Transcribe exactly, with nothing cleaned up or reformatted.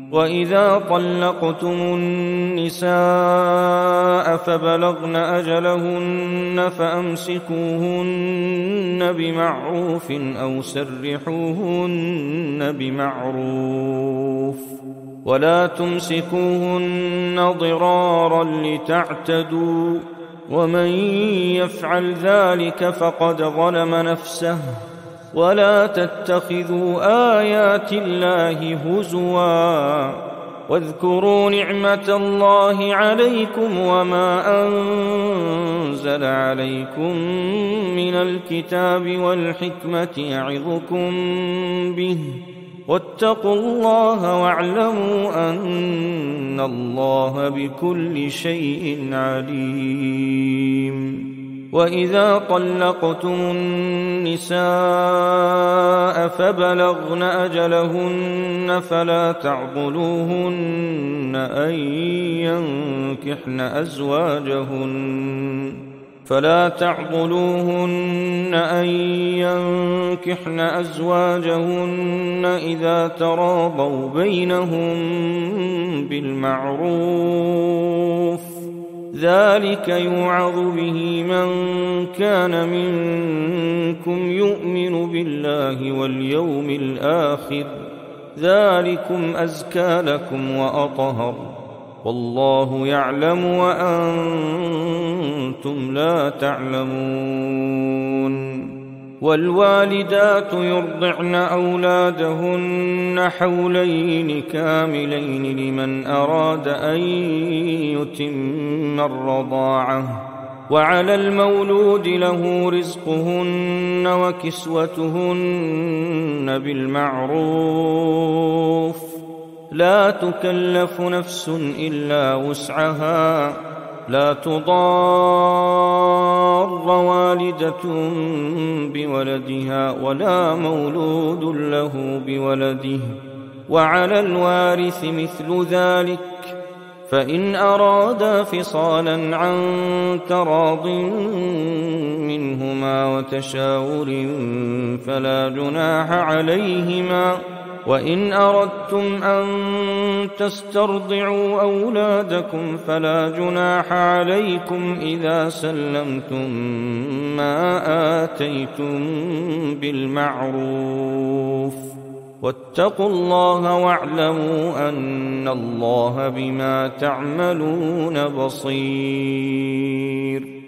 وإذا طلقتم النساء فبلغن أجلهن فأمسكوهن بمعروف أو سرحوهن بمعروف ولا تمسكوهن ضرارا لتعتدوا ومن يفعل ذلك فقد ظلم نفسه ولا تتخذوا آيات الله هزوا واذكروا نعمة الله عليكم وما أنزل عليكم من الكتاب والحكمة يعظكم به واتقوا الله واعلموا أن الله بكل شيء عليم. وإذا طلقتم النساء فبلغن أجلهن فلا تعضلوهن أن ينكحن أزواجهن فلا تعضلوهن أن ينكحن أزواجهن إذا تراضوا بينهم بالمعروف ذلك يوعظ به من كان منكم يؤمن بالله واليوم الآخر ذلكم أزكى لكم وأطهر والله يعلم وأنتم لا تعلمون. والوالدات يرضعن أولادهن حولين كاملين لمن أراد أن يتم الرضاعة وعلى المولود له رزقهن وكسوتهن بالمعروف لا تكلف نفس إلا وسعها لا تضار والدة بولدها ولا مولود له بولده وعلى الوارث مثل ذلك فإن أرادا فصالا عن تراض منهما وتشاور فلا جناح عليهما وإن أردتم أن تسترضعوا أولادكم فلا جناح عليكم إذا سلمتم ما آتيتم بالمعروف واتقوا الله واعلموا أن الله بما تعملون بصير.